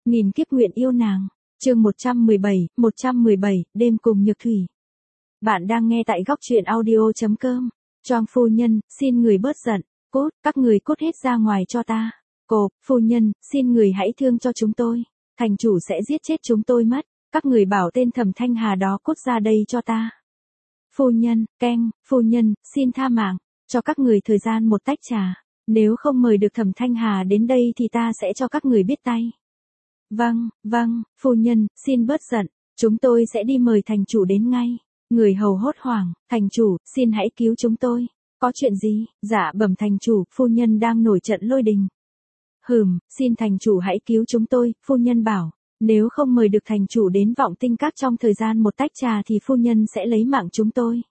nghìn kiếp nguyện yêu nàng. Chương 117, đêm cùng Nhược Thủy. Bạn đang nghe tại góc truyện audio.com. Choang phu nhân, xin người bớt giận. Cút, các người cút hết ra ngoài cho ta. Cộp, phu nhân, xin người hãy thương cho chúng tôi. Thành chủ sẽ giết chết chúng tôi mất. Các người bảo tên Thẩm Thanh Hà đó cút ra đây cho ta. Phu nhân, phu nhân, xin tha mạng. Cho các người thời gian một tách trà. Nếu không mời được Thẩm Thanh Hà đến đây thì ta sẽ cho các người biết tay. Vâng, phu nhân, xin bớt giận. Chúng tôi sẽ đi mời thành chủ đến ngay. Người hầu hốt hoảng, thành chủ, xin hãy cứu chúng tôi. Có chuyện gì? Dạ bẩm thành chủ, phu nhân đang nổi trận lôi đình. Xin thành chủ hãy cứu chúng tôi, phu nhân bảo. Nếu không mời được thành chủ đến Vọng Tinh Các trong thời gian một tách trà thì phu nhân sẽ lấy mạng chúng tôi.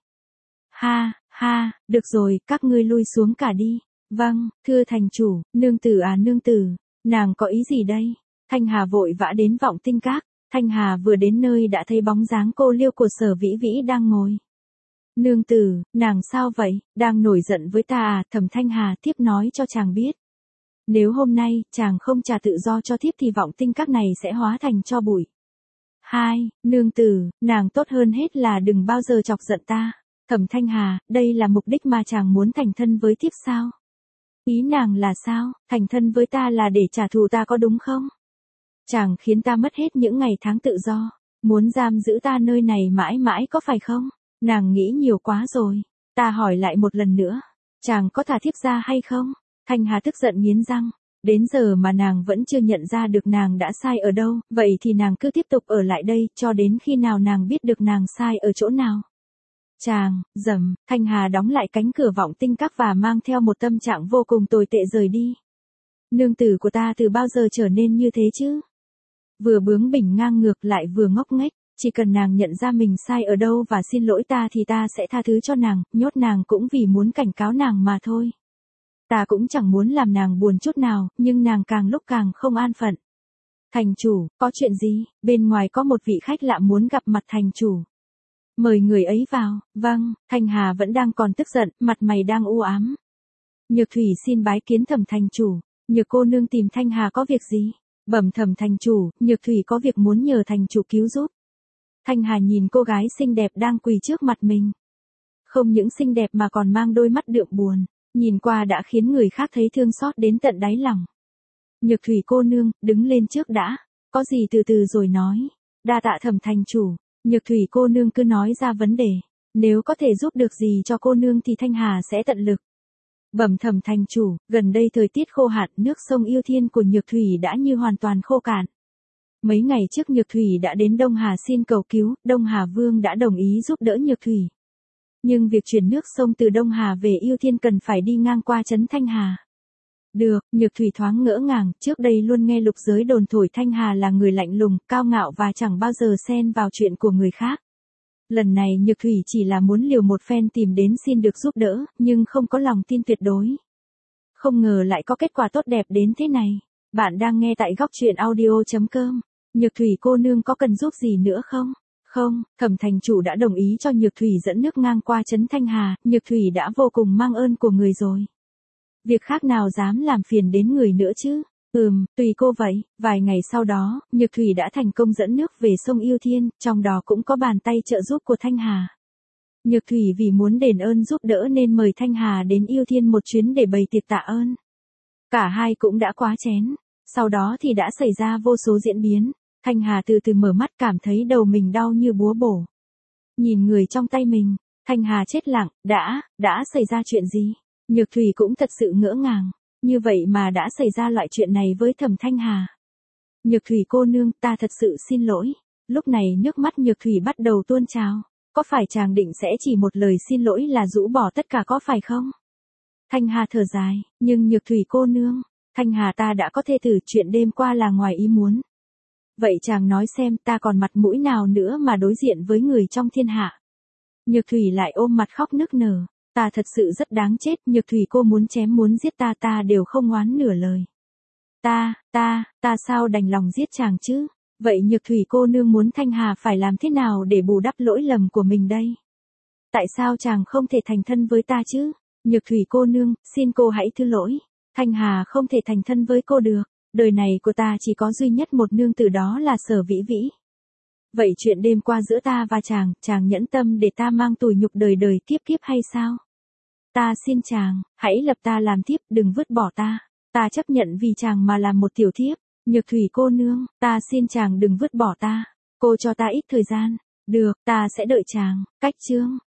Ha, được rồi, các ngươi lui xuống cả đi. Vâng, thưa thành chủ, nương tử, nàng có ý gì đây? Thanh Hà vội vã đến Vọng Tinh Các. Thanh Hà vừa đến nơi đã thấy bóng dáng cô Liêu của Sở Vĩ Vĩ đang ngồi. Nương tử, nàng sao vậy, đang nổi giận với ta à? Thẩm Thanh Hà tiếp nói cho chàng biết. Nếu hôm nay chàng không trả tự do cho thiếp thì Vọng Tinh Các này sẽ hóa thành tro bụi. Nương tử, nàng tốt hơn hết là đừng bao giờ chọc giận ta. Thẩm Thanh Hà, đây là mục đích mà chàng muốn thành thân với thiếp sao? Ý nàng là sao? Thành thân với ta là để trả thù ta có đúng không? Chàng khiến ta mất hết những ngày tháng tự do, muốn giam giữ ta nơi này mãi mãi có phải không? Nàng nghĩ nhiều quá rồi. Ta hỏi lại một lần nữa, chàng có thả thiếp ra hay không? Thanh Hà tức giận nghiến răng. Đến giờ mà nàng vẫn chưa nhận ra được nàng đã sai ở đâu, vậy thì nàng cứ tiếp tục ở lại đây cho đến khi nào nàng biết được nàng sai ở chỗ nào. Thanh Hà đóng lại cánh cửa Vọng Tinh Các và mang theo một tâm trạng vô cùng tồi tệ rời đi. Nương tử của ta từ bao giờ trở nên như thế chứ? Vừa bướng bỉnh ngang ngược lại vừa ngốc nghếch, chỉ cần nàng nhận ra mình sai ở đâu và xin lỗi ta thì ta sẽ tha thứ cho nàng, nhốt nàng cũng vì muốn cảnh cáo nàng mà thôi. Ta cũng chẳng muốn làm nàng buồn chút nào, nhưng nàng càng lúc càng không an phận. Thành chủ, có chuyện gì? Bên ngoài có một vị khách lạ muốn gặp mặt thành chủ. Mời người ấy vào. Vâng, Thanh Hà vẫn đang còn tức giận, mặt mày đang u ám. Nhược Thủy xin bái kiến Thẩm thành chủ. Nhược cô nương tìm Thanh Hà có việc gì? Bẩm Thẩm thành chủ, Nhược Thủy có việc muốn nhờ thành chủ cứu giúp. Thanh Hà nhìn cô gái xinh đẹp đang quỳ trước mặt mình. Không những xinh đẹp mà còn mang đôi mắt đượm buồn, nhìn qua đã khiến người khác thấy thương xót đến tận đáy lòng. Nhược Thủy cô nương, đứng lên trước đã, có gì từ từ rồi nói. Đa tạ Thẩm thành chủ. Nhược Thủy cô nương cứ nói ra vấn đề, nếu có thể giúp được gì cho cô nương thì Thanh Hà sẽ tận lực. Bẩm Thẩm thành chủ, gần đây thời tiết khô hạn, nước sông Yêu Thiên của Nhược Thủy đã như hoàn toàn khô cạn. Mấy ngày trước Nhược Thủy đã đến Đông Hà xin cầu cứu, Đông Hà Vương đã đồng ý giúp đỡ Nhược Thủy. Nhưng việc chuyển nước sông từ Đông Hà về Yêu Thiên cần phải đi ngang qua trấn Thanh Hà. Được, Nhược Thủy thoáng ngỡ ngàng, trước đây luôn nghe lục giới đồn thổi Thanh Hà là người lạnh lùng, cao ngạo và chẳng bao giờ xen vào chuyện của người khác. Lần này Nhược Thủy chỉ là muốn liều một phen tìm đến xin được giúp đỡ, nhưng không có lòng tin tuyệt đối. Không ngờ lại có kết quả tốt đẹp đến thế này. Bạn đang nghe tại góc truyện audio.com. Nhược Thủy cô nương có cần giúp gì nữa không? Không, Thẩm thành chủ đã đồng ý cho Nhược Thủy dẫn nước ngang qua trấn Thanh Hà, Nhược Thủy đã vô cùng mang ơn của người rồi. Việc khác nào dám làm phiền đến người nữa chứ? Tùy cô vậy. Vài ngày sau đó, Nhược Thủy đã thành công dẫn nước về sông Yêu Thiên, trong đó cũng có bàn tay trợ giúp của Thanh Hà. Nhược Thủy vì muốn đền ơn giúp đỡ nên mời Thanh Hà đến Yêu Thiên một chuyến để bày tiệc tạ ơn. Cả hai cũng đã quá chén. Sau đó thì đã xảy ra vô số diễn biến. Thanh Hà từ từ mở mắt cảm thấy đầu mình đau như búa bổ. Nhìn người trong tay mình, Thanh Hà chết lặng, đã xảy ra chuyện gì? Nhược Thủy cũng thật sự ngỡ ngàng, như vậy mà đã xảy ra loại chuyện này với Thẩm Thanh Hà. Nhược Thủy cô nương, ta thật sự xin lỗi. Lúc này nước mắt Nhược Thủy bắt đầu tuôn trào. Có phải chàng định sẽ chỉ một lời xin lỗi là rũ bỏ tất cả có phải không? Thanh Hà thở dài, nhưng Nhược Thủy cô nương, Thanh Hà ta đã có thê tử, chuyện đêm qua là ngoài ý muốn. Vậy chàng nói xem ta còn mặt mũi nào nữa mà đối diện với người trong thiên hạ. Nhược Thủy lại ôm mặt khóc nức nở. Ta thật sự rất đáng chết, Nhược Thủy cô muốn chém muốn giết ta đều không ngoán nửa lời. Ta sao đành lòng giết chàng chứ? Vậy Nhược Thủy cô nương muốn Thanh Hà phải làm thế nào để bù đắp lỗi lầm của mình đây? Tại sao chàng không thể thành thân với ta chứ? Nhược Thủy cô nương, xin cô hãy thứ lỗi. Thanh Hà không thể thành thân với cô được. đời này của ta chỉ có duy nhất một nương tử đó là Sở Vĩ Vĩ. Vậy chuyện đêm qua giữa ta và chàng nhẫn tâm để ta mang tủi nhục đời đời kiếp kiếp hay sao? Ta xin chàng, hãy lập ta làm thiếp, đừng vứt bỏ ta. Ta chấp nhận vì chàng mà làm một tiểu thiếp. Nhược thủy cô nương, ta xin chàng đừng vứt bỏ ta. Cô cho ta ít thời gian. Được, ta sẽ đợi chàng. Cách chương